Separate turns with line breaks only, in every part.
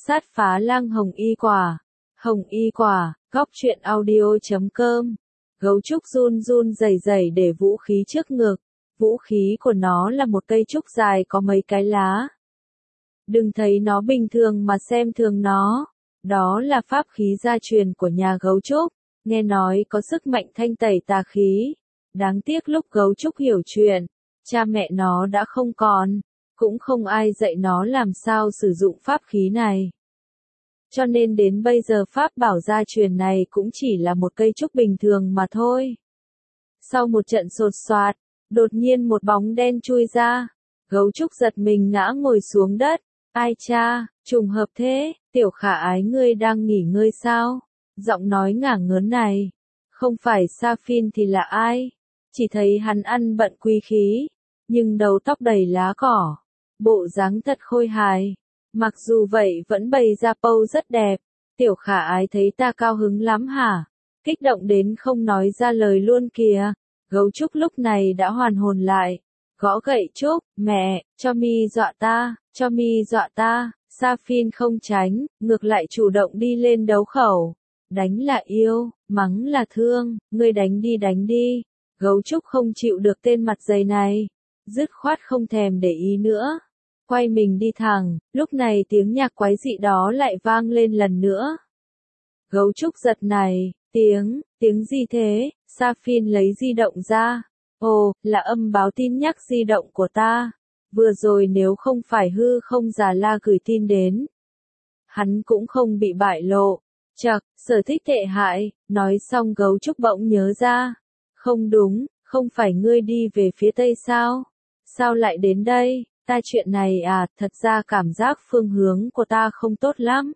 Sát phá lang hồng y quả. Hồng y quả, góc truyện audio.com. Gấu trúc run run rẩy rẩy để vũ khí trước ngực. Vũ khí của nó là một cây trúc dài có mấy cái lá. Đừng thấy nó bình thường mà xem thường nó. Đó là pháp khí gia truyền của nhà gấu trúc. Nghe nói có sức mạnh thanh tẩy tà khí. Đáng tiếc lúc gấu trúc hiểu chuyện, cha mẹ nó đã không còn, cũng không ai dạy nó làm sao sử dụng pháp khí này. Cho nên đến bây giờ pháp bảo gia truyền này cũng chỉ là một cây trúc bình thường mà thôi. Sau một trận sột soạt, đột nhiên một bóng đen chui ra. Gấu trúc giật mình ngã ngồi xuống đất. Ai cha, trùng hợp thế, tiểu khả ái ngươi đang nghỉ ngơi sao? Giọng nói ngả ngớn này. Không phải Sa Phin thì là ai? Chỉ thấy hắn ăn bận quý khí, nhưng đầu tóc đầy lá cỏ. Bộ dáng thật khôi hài. Mặc dù vậy vẫn bày ra pose rất đẹp. Tiểu khả ái thấy ta cao hứng lắm hả? Kích động đến không nói ra lời luôn kìa. Gấu trúc lúc này đã hoàn hồn lại. Gõ gậy trúc, mẹ, cho mi dọa ta, cho mi dọa ta. Sa Phin không tránh, ngược lại chủ động đi lên đấu khẩu. Đánh là yêu, mắng là thương, ngươi đánh đi. Gấu trúc không chịu được tên mặt dày này. Dứt khoát không thèm để ý nữa. Quay mình đi thẳng, lúc này tiếng nhạc quái dị đó lại vang lên lần nữa. Gấu trúc giật này, tiếng gì thế? Sa Phin lấy di động ra. Ồ, là âm báo tin nhắc di động của ta. Vừa rồi nếu không phải hư không già la gửi tin đến, hắn cũng không bị bại lộ. Chậc, sở thích tệ hại. Nói xong gấu trúc bỗng nhớ ra. Không đúng, không phải ngươi đi về phía tây sao? Sao lại đến đây? Ta chuyện này à, thật ra cảm giác phương hướng của ta không tốt lắm.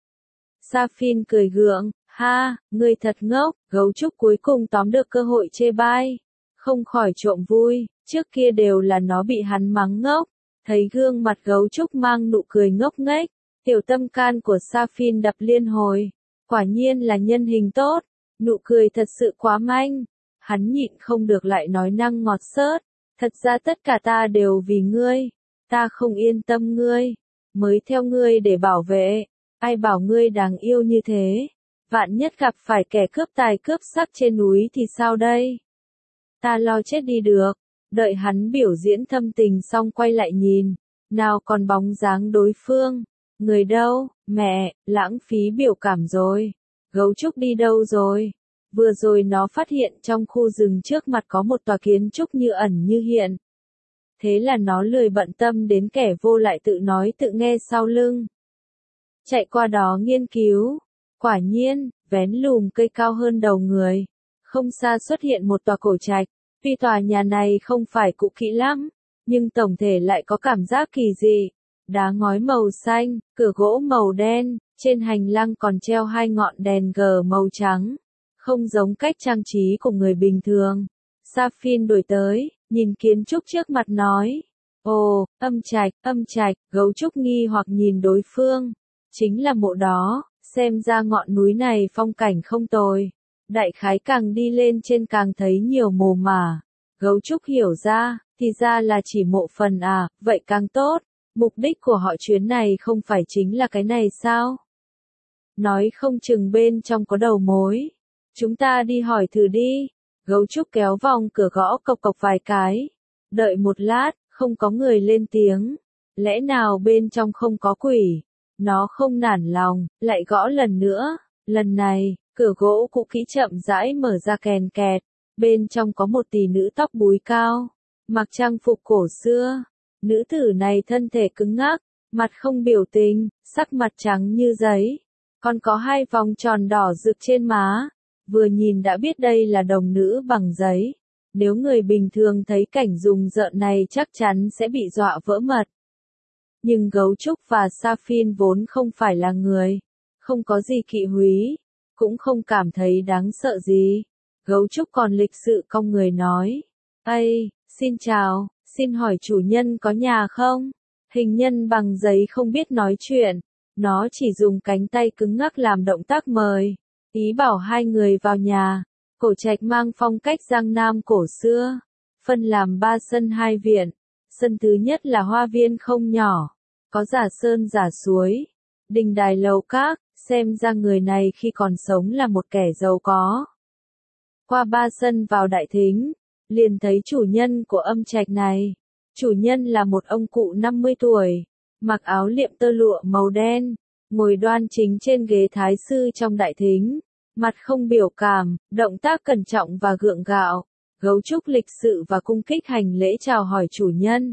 Sa Phin cười gượng, ha, ngươi thật ngốc. Gấu trúc cuối cùng tóm được cơ hội chê bai. Không khỏi trộm vui, trước kia đều là nó bị hắn mắng ngốc. Thấy gương mặt gấu trúc mang nụ cười ngốc nghếch, tiểu tâm can của Sa Phin đập liên hồi. Quả nhiên là nhân hình tốt, nụ cười thật sự quá manh. Hắn nhịn không được lại nói năng ngọt xớt. Thật ra tất cả ta đều vì ngươi. Ta không yên tâm ngươi. Mới theo ngươi để bảo vệ. Ai bảo ngươi đáng yêu như thế. Vạn nhất gặp phải kẻ cướp tài cướp sắc trên núi thì sao đây? Ta lo chết đi được. Đợi hắn biểu diễn thâm tình xong quay lại nhìn. Nào còn bóng dáng đối phương. Người đâu? Mẹ, lãng phí biểu cảm rồi. Gấu trúc đi đâu rồi? Vừa rồi nó phát hiện trong khu rừng trước mặt có một tòa kiến trúc như ẩn như hiện. Thế là nó lười bận tâm đến kẻ vô lại tự nói tự nghe sau lưng. Chạy qua đó nghiên cứu. Quả nhiên, vén lùm cây cao hơn đầu người. Không xa xuất hiện một tòa cổ trạch. Tuy tòa nhà này không phải cũ kỹ lắm, nhưng tổng thể lại có cảm giác kỳ dị. Đá ngói màu xanh, cửa gỗ màu đen, trên hành lang còn treo hai ngọn đèn gờ màu trắng. Không giống cách trang trí của người bình thường. Sa Phin đổi tới, nhìn kiến trúc trước mặt nói. Ồ, âm trạch, gấu trúc nghi hoặc nhìn đối phương. Chính là mộ đó, xem ra ngọn núi này phong cảnh không tồi. Đại khái càng đi lên trên càng thấy nhiều mồ mả. Gấu trúc hiểu ra, thì ra là chỉ mộ phần à, vậy càng tốt. Mục đích của họ chuyến này không phải chính là cái này sao? Nói không chừng bên trong có đầu mối. Chúng ta đi hỏi thử đi. Gấu trúc kéo vòng cửa gõ cộc cộc vài cái. Đợi một lát, không có người lên tiếng. Lẽ nào bên trong không có quỷ? Nó không nản lòng, lại gõ lần nữa. Lần này, cửa gỗ cũ kỹ chậm rãi mở ra kèn kẹt. Bên trong có một tỷ nữ tóc búi cao, mặc trang phục cổ xưa. Nữ tử này thân thể cứng ngắc, mặt không biểu tình, sắc mặt trắng như giấy. Còn có hai vòng tròn đỏ rực trên má. Vừa nhìn đã biết đây là đồng nữ bằng giấy. Nếu người bình thường thấy cảnh rùng rợn này chắc chắn sẽ bị dọa vỡ mật. Nhưng gấu trúc và Sa Phin vốn không phải là người. Không có gì kỵ húy. Cũng không cảm thấy đáng sợ gì. Gấu trúc còn lịch sự cong người nói. Ây, xin chào, xin hỏi chủ nhân có nhà không? Hình nhân bằng giấy không biết nói chuyện. Nó chỉ dùng cánh tay cứng ngắc làm động tác mời. Ý bảo hai người vào nhà. Cổ trạch mang phong cách Giang Nam cổ xưa. Phân làm 3 sân 2 viện. Sân thứ nhất là hoa viên không nhỏ. Có giả sơn giả suối. đình đài lầu các, xem ra người này khi còn sống là một kẻ giàu có. Qua 3 sân vào đại thính, liền thấy chủ nhân của âm trạch này. Chủ nhân là một ông cụ 50 tuổi, mặc áo liệm tơ lụa màu đen, ngồi đoan chính trên ghế thái sư trong đại thính, mặt không biểu cảm, động tác cẩn trọng và gượng gạo, gấu trúc lịch sự và cung kích hành lễ chào hỏi chủ nhân.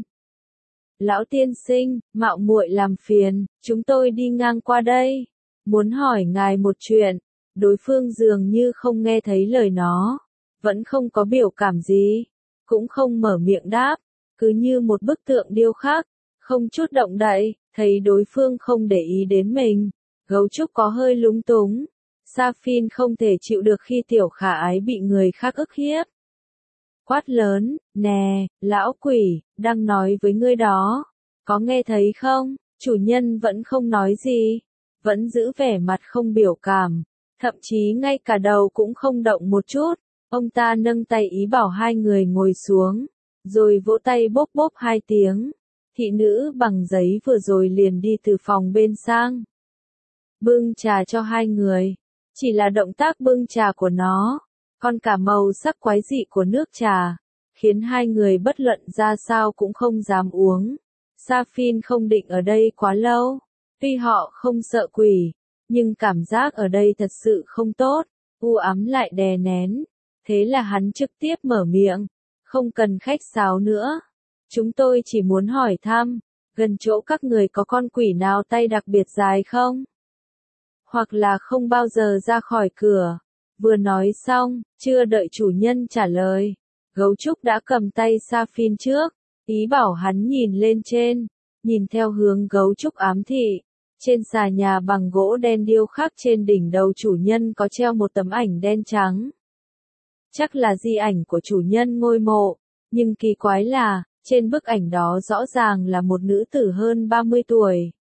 Lão tiên sinh, mạo muội làm phiền, chúng tôi đi ngang qua đây, muốn hỏi ngài một chuyện. Đối phương dường như không nghe thấy lời nó, vẫn không có biểu cảm gì, cũng không mở miệng đáp, cứ như một bức tượng điêu khắc, không chút động đậy. Thấy đối phương không để ý đến mình, gấu trúc có hơi lúng túng. Sa-phin không thể chịu được khi tiểu khả ái bị người khác ức hiếp. Quát lớn, nè, lão quỷ, đang nói với ngươi đó, có nghe thấy không? Chủ nhân vẫn không nói gì, vẫn giữ vẻ mặt không biểu cảm, thậm chí ngay cả đầu cũng không động một chút. Ông ta nâng tay ý bảo hai người ngồi xuống, rồi vỗ tay bốp bốp 2 tiếng. Thị nữ bằng giấy vừa rồi liền đi từ phòng bên sang, bưng trà cho hai người. Chỉ là động tác bưng trà của nó, còn cả màu sắc quái dị của nước trà, khiến hai người bất luận ra sao cũng không dám uống. Sa-phin không định ở đây quá lâu, tuy họ không sợ quỷ, nhưng cảm giác ở đây thật sự không tốt, u ám lại đè nén. Thế là hắn trực tiếp mở miệng, không cần khách sáo nữa. Chúng tôi chỉ muốn hỏi thăm, gần chỗ các người có con quỷ nào tay đặc biệt dài không? Hoặc là không bao giờ ra khỏi cửa. Vừa nói xong, chưa đợi chủ nhân trả lời, gấu trúc đã cầm tay Sa-phin trước, ý bảo hắn nhìn lên trên, nhìn theo hướng gấu trúc ám thị. Trên xà nhà bằng gỗ đen điêu khắc trên đỉnh đầu chủ nhân có treo một tấm ảnh đen trắng. Chắc là di ảnh của chủ nhân ngôi mộ, nhưng kỳ quái là, trên bức ảnh đó rõ ràng là một nữ tử hơn 30 tuổi.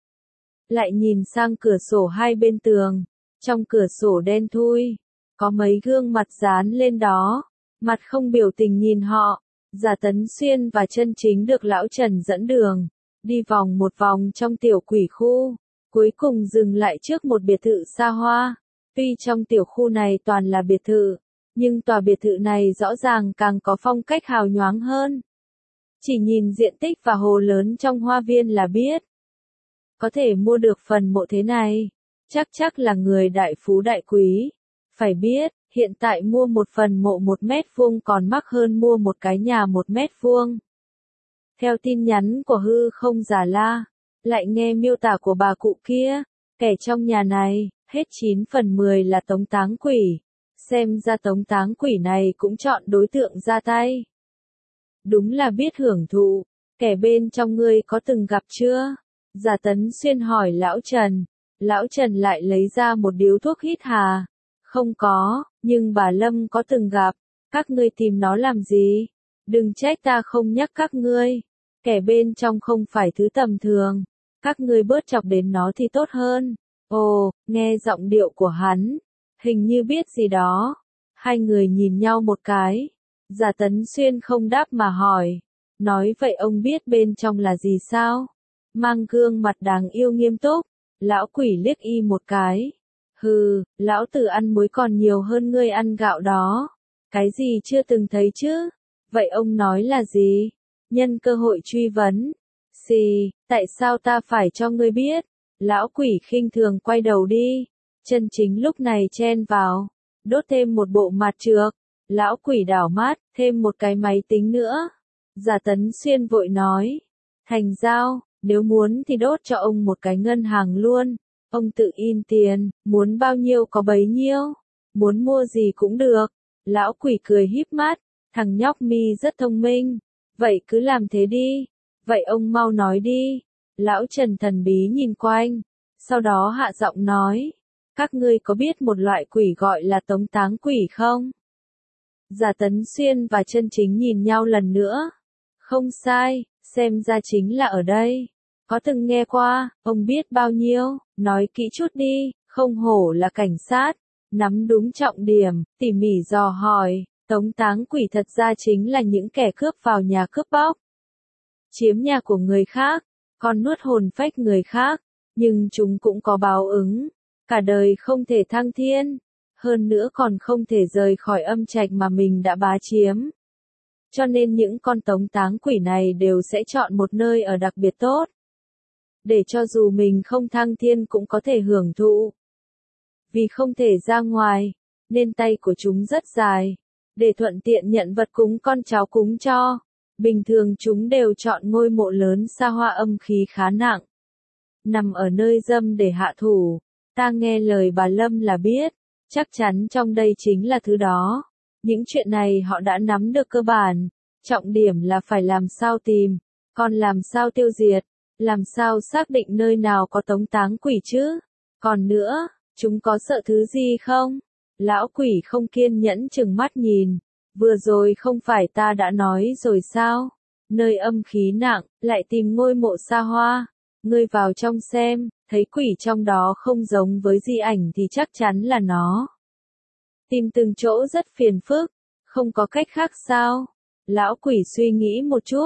Lại nhìn sang cửa sổ hai bên tường, trong cửa sổ đen thui, có mấy gương mặt dán lên đó, mặt không biểu tình nhìn họ. Giả Tấn Xuyên và Chân Chính được lão Trần dẫn đường, đi vòng một vòng trong tiểu quỷ khu, cuối cùng dừng lại trước một biệt thự xa hoa. Tuy trong tiểu khu này toàn là biệt thự, nhưng tòa biệt thự này rõ ràng càng có phong cách hào nhoáng hơn. Chỉ nhìn diện tích và hồ lớn trong hoa viên là biết. Có thể mua được phần mộ thế này, chắc là người đại phú đại quý. Phải biết, hiện tại mua một phần mộ 1 mét vuông còn mắc hơn mua một cái nhà 1 mét vuông. Theo tin nhắn của hư không Già La, lại nghe miêu tả của bà cụ kia, kẻ trong nhà này, hết 9 phần 10 là tống táng quỷ. Xem ra tống táng quỷ này cũng chọn đối tượng ra tay. Đúng là biết hưởng thụ, kẻ bên trong ngươi có từng gặp chưa? Giả Tấn Xuyên hỏi lão Trần. Lão Trần lại lấy ra một điếu thuốc hít hà. Không có, nhưng bà Lâm có từng gặp. Các ngươi tìm nó làm gì? Đừng trách ta không nhắc các ngươi. Kẻ bên trong không phải thứ tầm thường. Các ngươi bớt chọc đến nó thì tốt hơn. Ồ, nghe giọng điệu của hắn, hình như biết gì đó. Hai người nhìn nhau một cái. Giả Tấn Xuyên không đáp mà hỏi. Nói vậy ông biết bên trong là gì sao? Mang gương mặt đáng yêu nghiêm túc. Lão quỷ liếc y một cái. Hừ, lão tử ăn muối còn nhiều hơn ngươi ăn gạo đó. Cái gì chưa từng thấy chứ? Vậy ông nói là gì? Nhân cơ hội truy vấn. Xì, tại sao ta phải cho ngươi biết? Lão quỷ khinh thường quay đầu đi. Chân Chính lúc này chen vào. Đốt thêm một bộ mặt trược. Lão quỷ đảo mắt, thêm một cái máy tính nữa. Giả Tấn Xuyên vội nói. Thành giao, nếu muốn thì đốt cho ông một cái ngân hàng luôn. Ông tự in tiền, muốn bao nhiêu có bấy nhiêu. Muốn mua gì cũng được. Lão quỷ cười híp mắt. Thằng nhóc mi rất thông minh. Vậy cứ làm thế đi. Vậy ông mau nói đi. Lão Trần thần bí nhìn quanh. Sau đó hạ giọng nói. Các ngươi có biết một loại quỷ gọi là tống táng quỷ không? Giả Tấn Xuyên và Chân Chính nhìn nhau lần nữa. Không sai, xem ra chính là ở đây. Có từng nghe qua, ông biết bao nhiêu, nói kỹ chút đi, không hổ là cảnh sát. Nắm đúng trọng điểm, tỉ mỉ dò hỏi, tống táng quỷ thật ra chính là những kẻ cướp vào nhà cướp bóc. Chiếm nhà của người khác, còn nuốt hồn phách người khác. nhưng chúng cũng có báo ứng. Cả đời không thể thăng thiên, hơn nữa còn không thể rời khỏi âm trạch mà mình đã bá chiếm. Cho nên những con tống táng quỷ này đều sẽ chọn một nơi ở đặc biệt tốt, để cho dù mình không thăng thiên cũng có thể hưởng thụ. Vì không thể ra ngoài, nên tay của chúng rất dài, để thuận tiện nhận vật cúng con cháu cúng cho. Bình thường chúng đều chọn ngôi mộ lớn xa hoa âm khí khá nặng, nằm ở nơi dâm để hạ thủ. Ta nghe lời bà Lâm là biết, chắc chắn trong đây chính là thứ đó. Những chuyện này họ đã nắm được cơ bản, trọng điểm là phải làm sao tìm, còn làm sao tiêu diệt, làm sao xác định nơi nào có tống táng quỷ chứ. Còn nữa, chúng có sợ thứ gì không? Lão quỷ không kiên nhẫn chừng mắt nhìn, vừa rồi không phải ta đã nói rồi sao? Nơi âm khí nặng, lại tìm ngôi mộ xa hoa. Ngươi vào trong xem, thấy quỷ trong đó không giống với di ảnh thì chắc chắn là nó. Tìm từng chỗ rất phiền phức, không có cách khác sao? Lão quỷ suy nghĩ một chút,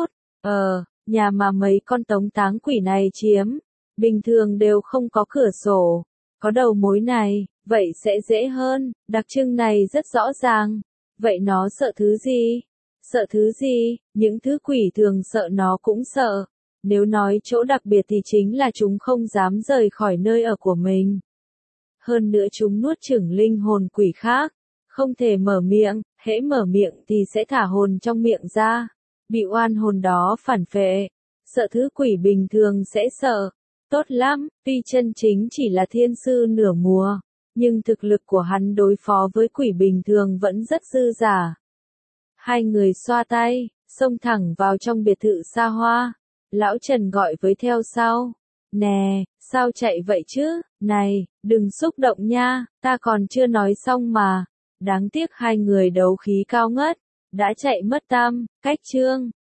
nhà mà mấy con tống táng quỷ này chiếm, bình thường đều không có cửa sổ, có đầu mối này, vậy sẽ dễ hơn, đặc trưng này rất rõ ràng. Vậy nó sợ thứ gì? Sợ thứ gì? Những thứ quỷ thường sợ nó cũng sợ. Nếu nói chỗ đặc biệt thì chính là chúng không dám rời khỏi nơi ở của mình. Hơn nữa chúng nuốt chửng linh hồn quỷ khác, không thể mở miệng, hễ mở miệng thì sẽ thả hồn trong miệng ra, bị oan hồn đó phản phệ. Sợ thứ quỷ bình thường sẽ sợ. Tốt lắm, tuy chân chính chỉ là thiên sư nửa mùa, nhưng thực lực của hắn đối phó với quỷ bình thường vẫn rất dư dả. Hai người xoa tay, xông thẳng vào trong biệt thự xa hoa. Lão Trần gọi với theo sau. Nè, sao chạy vậy chứ? Này, đừng xúc động nha, ta còn chưa nói xong mà. Đáng tiếc hai người đấu khí cao ngất, đã chạy mất tam, cách chương.